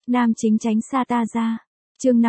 Nam chính tránh xa ta ra. Chương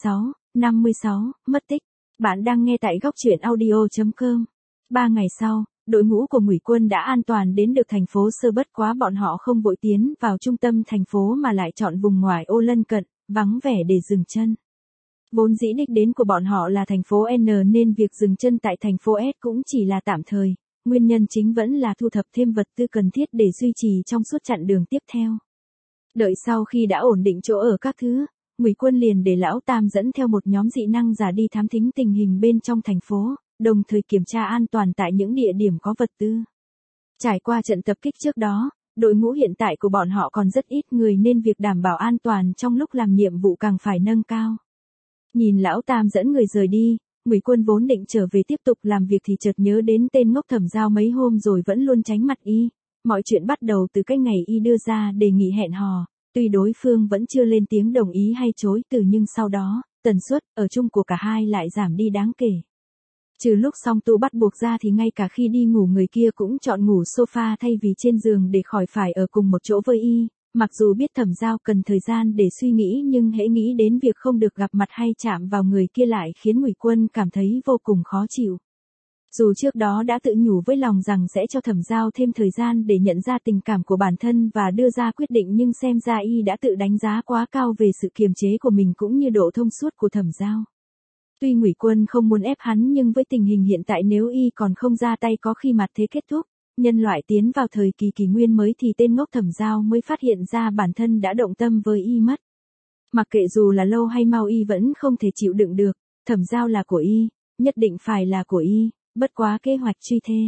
56, mất tích. Bạn đang nghe tại góc truyện audio.com. 3 ngày sau, đội ngũ của Ngụy Quân đã an toàn đến được thành phố Sơ, bất quá bọn họ không vội tiến vào trung tâm thành phố mà lại chọn vùng ngoại ô lân cận, vắng vẻ để dừng chân. Vốn dĩ đích đến của bọn họ là thành phố N nên việc dừng chân tại thành phố S cũng chỉ là tạm thời, nguyên nhân chính vẫn là thu thập thêm vật tư cần thiết để duy trì trong suốt chặng đường tiếp theo. Đợi sau khi đã ổn định chỗ ở các thứ, Ngụy Quân liền để Lão Tam dẫn theo một nhóm dị năng giả đi thám thính tình hình bên trong thành phố, đồng thời kiểm tra an toàn tại những địa điểm có vật tư. Trải qua trận tập kích trước đó, đội ngũ hiện tại của bọn họ còn rất ít người nên việc đảm bảo an toàn trong lúc làm nhiệm vụ càng phải nâng cao. Nhìn Lão Tam dẫn người rời đi, Ngụy Quân vốn định trở về tiếp tục làm việc thì chợt nhớ đến tên ngốc Thẩm Giao mấy hôm rồi vẫn luôn tránh mặt y. Mọi chuyện bắt đầu từ cái ngày y đưa ra đề nghị hẹn hò, tuy đối phương vẫn chưa lên tiếng đồng ý hay chối từ nhưng sau đó, tần suất ở chung của cả hai lại giảm đi đáng kể. Trừ lúc song tu bắt buộc ra thì ngay cả khi đi ngủ người kia cũng chọn ngủ sofa thay vì trên giường để khỏi phải ở cùng một chỗ với y. Mặc dù biết Thẩm Giao cần thời gian để suy nghĩ nhưng hễ nghĩ đến việc không được gặp mặt hay chạm vào người kia lại khiến Ngụy Quân cảm thấy vô cùng khó chịu. Dù trước đó đã tự nhủ với lòng rằng sẽ cho Thẩm Giao thêm thời gian để nhận ra tình cảm của bản thân và đưa ra quyết định nhưng xem ra y đã tự đánh giá quá cao về sự kiềm chế của mình cũng như độ thông suốt của Thẩm Giao. Tuy Ngụy Quân không muốn ép hắn nhưng với tình hình hiện tại nếu y còn không ra tay có khi mặt thế kết thúc, nhân loại tiến vào thời kỳ kỷ nguyên mới thì tên ngốc Thẩm Giao mới phát hiện ra bản thân đã động tâm với y mất. Mặc kệ dù là lâu hay mau y vẫn không thể chịu đựng được, Thẩm Giao là của y, nhất định phải là của y. Bất quá kế hoạch truy thê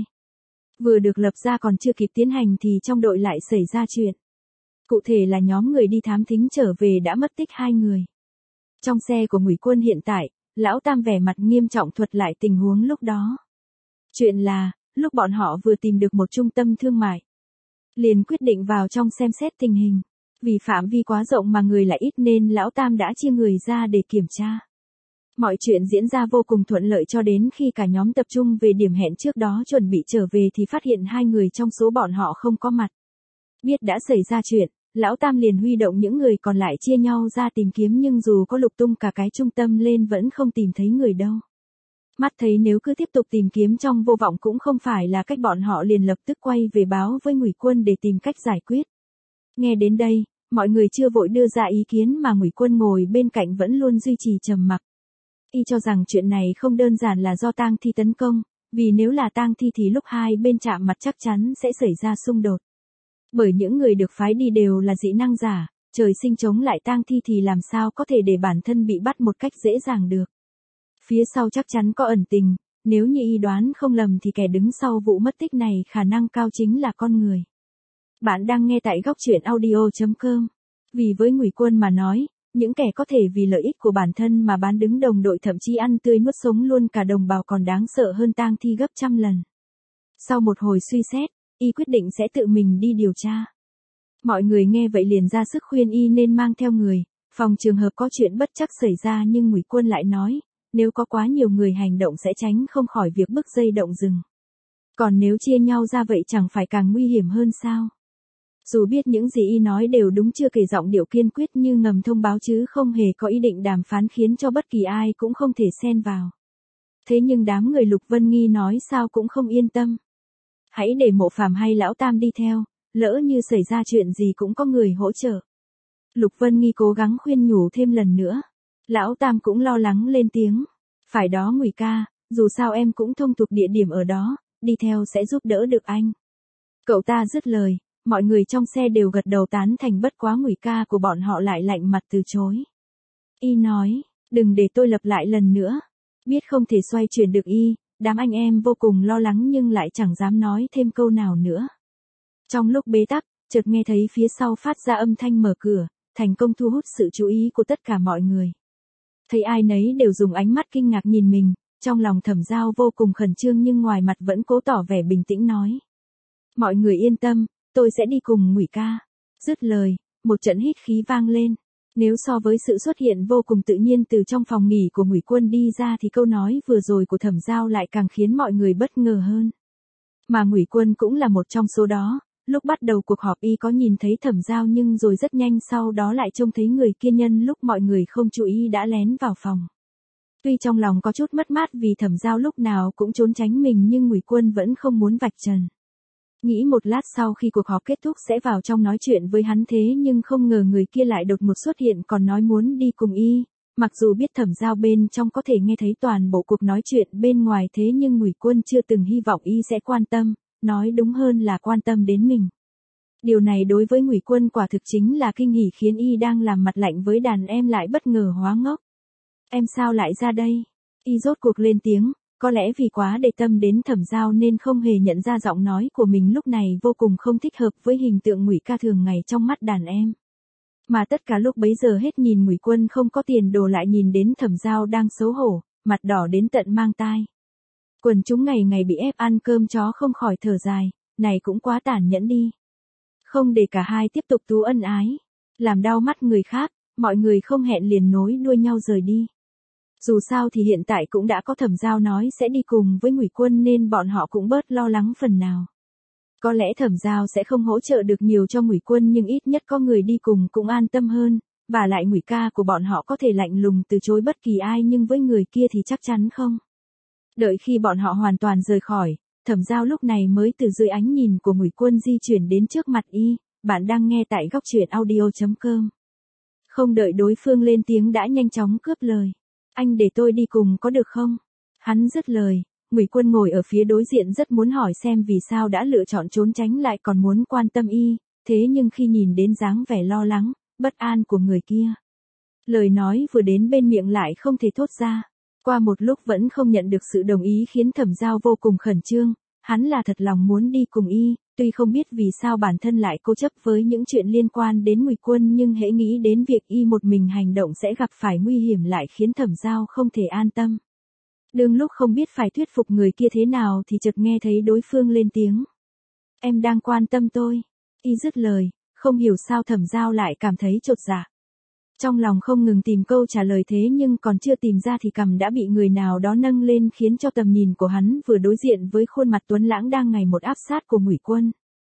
vừa được lập ra còn chưa kịp tiến hành thì trong đội lại xảy ra chuyện. Cụ thể là nhóm người đi thám thính trở về đã mất tích 2 người. Trong xe của Ngụy Quân hiện tại, Lão Tam vẻ mặt nghiêm trọng thuật lại tình huống lúc đó. Chuyện là, lúc bọn họ vừa tìm được một trung tâm thương mại, liền quyết định vào trong xem xét tình hình. Vì phạm vi quá rộng mà người lại ít nên Lão Tam đã chia người ra để kiểm tra. Mọi chuyện diễn ra vô cùng thuận lợi cho đến khi cả nhóm tập trung về điểm hẹn trước đó chuẩn bị trở về thì phát hiện 2 người trong số bọn họ không có mặt. Biết đã xảy ra chuyện, Lão Tam liền huy động những người còn lại chia nhau ra tìm kiếm nhưng dù có lục tung cả cái trung tâm lên vẫn không tìm thấy người đâu. Mắt thấy nếu cứ tiếp tục tìm kiếm trong vô vọng cũng không phải là cách, bọn họ liền lập tức quay về báo với Ngụy Quân để tìm cách giải quyết. Nghe đến đây, mọi người chưa vội đưa ra ý kiến mà Ngụy Quân ngồi bên cạnh vẫn luôn duy trì trầm mặc. Y cho rằng chuyện này không đơn giản là do tang thi tấn công, vì nếu là tang thi thì lúc hai bên chạm mặt chắc chắn sẽ xảy ra xung đột. Bởi những người được phái đi đều là dị năng giả, trời sinh chống lại tang thi thì làm sao có thể để bản thân bị bắt một cách dễ dàng được. Phía sau chắc chắn có ẩn tình, nếu như y đoán không lầm thì kẻ đứng sau vụ mất tích này khả năng cao chính là con người. Bạn đang nghe tại góc truyện audio.com. Vì với Ngụy Quân mà nói, những kẻ có thể vì lợi ích của bản thân mà bán đứng đồng đội thậm chí ăn tươi nuốt sống luôn cả đồng bào còn đáng sợ hơn tang thi gấp trăm lần. Sau một hồi suy xét, y quyết định sẽ tự mình đi điều tra. Mọi người nghe vậy liền ra sức khuyên y nên mang theo người, phòng trường hợp có chuyện bất trắc xảy ra nhưng Ngụy Quân lại nói, nếu có quá nhiều người hành động sẽ tránh không khỏi việc bứt dây động rừng. Còn nếu chia nhau ra vậy chẳng phải càng nguy hiểm hơn sao? Dù biết những gì y nói đều đúng chưa kể giọng điệu kiên quyết như ngầm thông báo chứ không hề có ý định đàm phán khiến cho bất kỳ ai cũng không thể xen vào. Thế nhưng đám người Lục Vân Nghi nói sao cũng không yên tâm. Hãy để Mộ Phàm hay Lão Tam đi theo, lỡ như xảy ra chuyện gì cũng có người hỗ trợ. Lục Vân Nghi cố gắng khuyên nhủ thêm lần nữa. Lão Tam cũng lo lắng lên tiếng. Phải đó Ngụy ca, dù sao em cũng thông thuộc địa điểm ở đó, đi theo sẽ giúp đỡ được anh. Cậu ta dứt lời. Mọi người trong xe đều gật đầu tán thành bất quá Ngụy ca của bọn họ lại lạnh mặt từ chối. Y nói, đừng để tôi lặp lại lần nữa. Biết không thể xoay chuyển được y, đám anh em vô cùng lo lắng nhưng lại chẳng dám nói thêm câu nào nữa. Trong lúc bế tắc, chợt nghe thấy phía sau phát ra âm thanh mở cửa, thành công thu hút sự chú ý của tất cả mọi người. Thấy ai nấy đều dùng ánh mắt kinh ngạc nhìn mình, trong lòng Thẩm Giao vô cùng khẩn trương nhưng ngoài mặt vẫn cố tỏ vẻ bình tĩnh nói. Mọi người yên tâm. Tôi sẽ đi cùng Ngụy ca. Dứt lời, một trận hít khí vang lên. Nếu so với sự xuất hiện vô cùng tự nhiên từ trong phòng nghỉ của Ngụy Quân đi ra thì câu nói vừa rồi của Thẩm Giao lại càng khiến mọi người bất ngờ hơn. Mà Ngụy Quân cũng là một trong số đó, Lúc bắt đầu cuộc họp y có nhìn thấy Thẩm Giao nhưng rồi rất nhanh sau đó lại trông thấy người kia nhân lúc mọi người không chú ý đã lén vào phòng. Tuy trong lòng có chút mất mát vì Thẩm Giao lúc nào cũng trốn tránh mình nhưng Ngụy Quân vẫn không muốn vạch trần. Nghĩ một lát sau khi cuộc họp kết thúc sẽ vào trong nói chuyện với hắn thế nhưng không ngờ người kia lại đột ngột xuất hiện còn nói muốn đi cùng y. Mặc dù biết Thẩm Giao bên trong có thể nghe thấy toàn bộ cuộc nói chuyện bên ngoài thế nhưng Ngụy Quân chưa từng hy vọng y sẽ quan tâm, nói đúng hơn là quan tâm đến mình. Điều này đối với Ngụy Quân quả thực chính là kinh hỉ khiến y đang làm mặt lạnh với đàn em lại bất ngờ hóa ngốc. Em sao lại ra đây? Y rốt cuộc lên tiếng, có lẽ vì quá để tâm đến Thẩm Giao nên không hề nhận ra giọng nói của mình lúc này vô cùng không thích hợp với hình tượng Ngụy ca thường ngày trong mắt đàn em. Mà tất cả lúc bấy giờ hết nhìn Ngụy Quân không có tiền đồ lại nhìn đến Thẩm Giao đang xấu hổ, mặt đỏ đến tận mang tai. Quần chúng ngày ngày bị ép ăn cơm chó không khỏi thở dài, này cũng quá tàn nhẫn đi. Không để cả hai tiếp tục tú ân ái, làm đau mắt người khác, mọi người không hẹn liền nối đuôi nhau rời đi. Dù sao thì hiện tại cũng đã có Thẩm Giao nói sẽ đi cùng với Ngụy Quân nên bọn họ cũng bớt lo lắng phần nào. Có lẽ Thẩm Giao sẽ không hỗ trợ được nhiều cho Ngụy Quân nhưng ít nhất có người đi cùng cũng an tâm hơn, và lại Ngụy ca của bọn họ có thể lạnh lùng từ chối bất kỳ ai nhưng với người kia thì chắc chắn không. Đợi khi bọn họ hoàn toàn rời khỏi, Thẩm Giao lúc này mới từ dưới ánh nhìn của Ngụy Quân di chuyển đến trước mặt y, bạn đang nghe tại góc truyện audio.com. Không đợi đối phương lên tiếng đã nhanh chóng cướp lời. Anh để tôi đi cùng có được không? Hắn dứt lời, Ngụy Quân ngồi ở phía đối diện rất muốn hỏi xem vì sao đã lựa chọn trốn tránh lại còn muốn quan tâm y, thế nhưng khi nhìn đến dáng vẻ lo lắng, bất an của người kia. Lời nói vừa đến bên miệng lại không thể thốt ra. Qua một lúc vẫn không nhận được sự đồng ý khiến Thẩm Giao vô cùng khẩn trương, hắn là thật lòng muốn đi cùng y, tuy không biết vì sao bản thân lại cố chấp với những chuyện liên quan đến Ngụy Quân nhưng hễ nghĩ đến việc y một mình hành động sẽ gặp phải nguy hiểm lại khiến Thẩm Giao không thể an tâm. Đương lúc không biết phải thuyết phục người kia thế nào thì chợt nghe thấy đối phương lên tiếng. Em đang quan tâm tôi. Y dứt lời, không hiểu sao Thẩm Giao lại cảm thấy chột dạ. Trong lòng không ngừng tìm câu trả lời thế nhưng còn chưa tìm ra thì cằm đã bị người nào đó nâng lên khiến cho tầm nhìn của hắn vừa đối diện với khuôn mặt tuấn lãng đang ngày một áp sát của Ngụy Quân.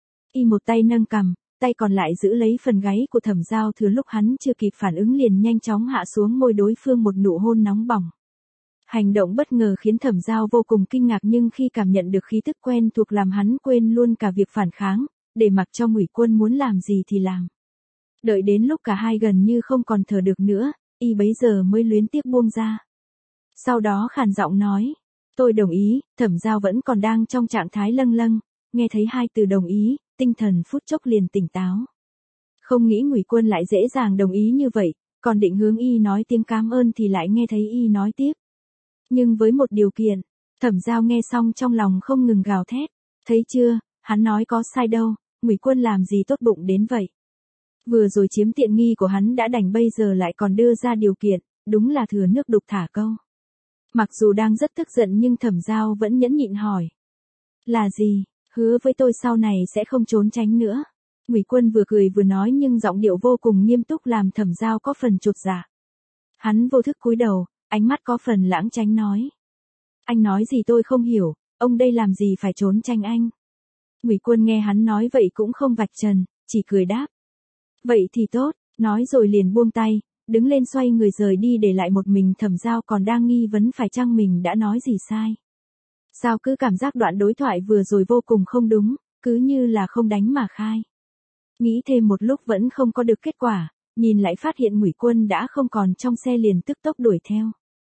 Y một tay nâng cằm, tay còn lại giữ lấy phần gáy của Thẩm Giao thừa lúc hắn chưa kịp phản ứng liền nhanh chóng hạ xuống môi đối phương một nụ hôn nóng bỏng. Hành động bất ngờ khiến Thẩm Giao vô cùng kinh ngạc nhưng khi cảm nhận được khí tức quen thuộc làm hắn quên luôn cả việc phản kháng, để mặc cho Ngụy Quân muốn làm gì thì làm. Đợi đến lúc cả hai gần như không còn thở được nữa, y bấy giờ mới luyến tiếc buông ra. Sau đó khàn giọng nói, tôi đồng ý. Thẩm Giao vẫn còn đang trong trạng thái lâng lâng, nghe thấy hai từ đồng ý, tinh thần phút chốc liền tỉnh táo. Không nghĩ Ngụy Quân lại dễ dàng đồng ý như vậy, còn định hướng y nói tiếng cảm ơn thì lại nghe thấy y nói tiếp. Nhưng với một điều kiện. Thẩm Giao nghe xong trong lòng không ngừng gào thét, thấy chưa, hắn nói có sai đâu, Ngụy Quân làm gì tốt bụng đến vậy. Vừa rồi chiếm tiện nghi của hắn đã đành bây giờ lại còn đưa ra điều kiện, đúng là thừa nước đục thả câu. Mặc dù đang rất tức giận nhưng Thẩm Giao vẫn nhẫn nhịn hỏi. Là gì, hứa với tôi sau này sẽ không trốn tránh nữa. Ngụy Quân vừa cười vừa nói nhưng giọng điệu vô cùng nghiêm túc làm Thẩm Giao có phần chột dạ. Hắn vô thức cúi đầu, ánh mắt có phần lãng tránh nói. Anh nói gì tôi không hiểu, ông đây làm gì phải trốn tránh anh. Ngụy Quân nghe hắn nói vậy cũng không vạch trần, chỉ cười đáp. Vậy thì tốt, nói rồi liền buông tay, đứng lên xoay người rời đi để lại một mình Thẩm Giao còn đang nghi vấn phải chăng mình đã nói gì sai. Sao cứ cảm giác đoạn đối thoại vừa rồi vô cùng không đúng, cứ như là không đánh mà khai. Nghĩ thêm một lúc vẫn không có được kết quả, nhìn lại phát hiện Ngụy Quân đã không còn trong xe liền tức tốc đuổi theo.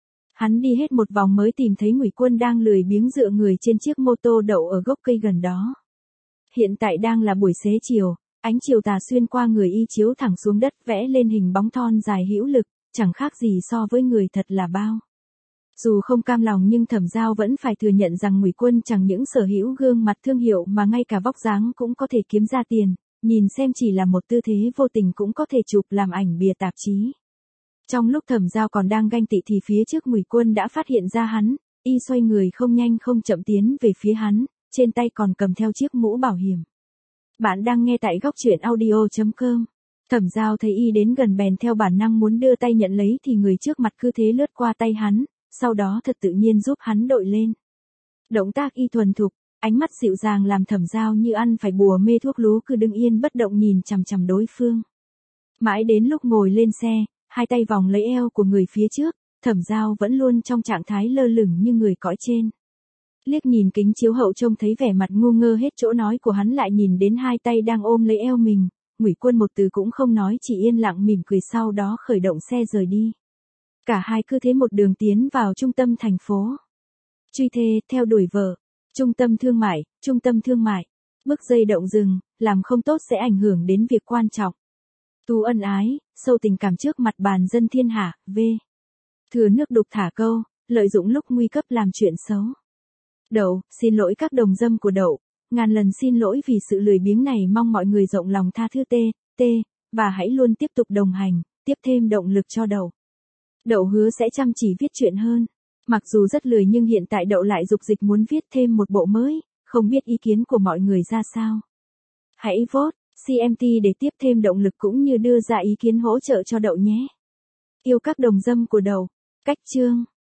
Hắn đi hết một vòng mới tìm thấy Ngụy Quân đang lười biếng dựa người trên chiếc mô tô đậu ở gốc cây gần đó. Hiện tại đang là buổi xế chiều, ánh chiều tà xuyên qua người y chiếu thẳng xuống đất vẽ lên hình bóng thon dài hữu lực, chẳng khác gì so với người thật là bao. Dù không cam lòng nhưng Thẩm Giao vẫn phải thừa nhận rằng Ngụy Quân chẳng những sở hữu gương mặt thương hiệu mà ngay cả vóc dáng cũng có thể kiếm ra tiền, nhìn xem chỉ là một tư thế vô tình cũng có thể chụp làm ảnh bìa tạp chí. Trong lúc Thẩm Giao còn đang ganh tị thì phía trước Ngụy Quân đã phát hiện ra hắn, y xoay người không nhanh không chậm tiến về phía hắn, trên tay còn cầm theo chiếc mũ bảo hiểm. Bạn đang nghe tại góc truyện audio.com. Thẩm Giao thấy y đến gần bèn theo bản năng muốn đưa tay nhận lấy thì người trước mặt cứ thế lướt qua tay hắn, sau đó thật tự nhiên giúp hắn đội lên. Động tác y thuần thục, Ánh mắt dịu dàng làm Thẩm Giao như ăn phải bùa mê thuốc lú cứ đứng yên bất động nhìn chằm chằm đối phương. Mãi đến lúc ngồi lên xe, hai tay vòng lấy eo của người phía trước, Thẩm Giao vẫn luôn trong trạng thái lơ lửng như người cõi trên. Liếc nhìn kính chiếu hậu trông thấy vẻ mặt ngu ngơ hết chỗ nói của hắn, lại nhìn đến hai tay đang ôm lấy eo mình, Ngụy Quân một từ cũng không nói, chỉ yên lặng mỉm cười, sau đó khởi động xe rời đi. Cả hai cứ thế một đường tiến vào trung tâm thành phố. Truy thê, theo đuổi vợ. Trung tâm thương mại, trung tâm thương mại. Bước dây động rừng, làm không tốt sẽ ảnh hưởng đến việc quan trọng. Tu ân ái, sâu tình cảm trước mặt bàn dân thiên hạ, v. Thừa nước đục thả câu, lợi dụng lúc nguy cấp làm chuyện xấu. Đậu, xin lỗi các đồng dâm của Đậu. Ngàn lần xin lỗi vì sự lười biếng này, mong mọi người rộng lòng tha thứ t, và hãy luôn tiếp tục đồng hành, tiếp thêm động lực cho Đậu. Đậu hứa sẽ chăm chỉ viết truyện hơn. Mặc dù rất lười nhưng hiện tại Đậu lại dục dịch muốn viết thêm một bộ mới, không biết ý kiến của mọi người ra sao. Hãy vote CMT để tiếp thêm động lực cũng như đưa ra ý kiến hỗ trợ cho Đậu nhé. Yêu các đồng dâm của Đậu. Cách chương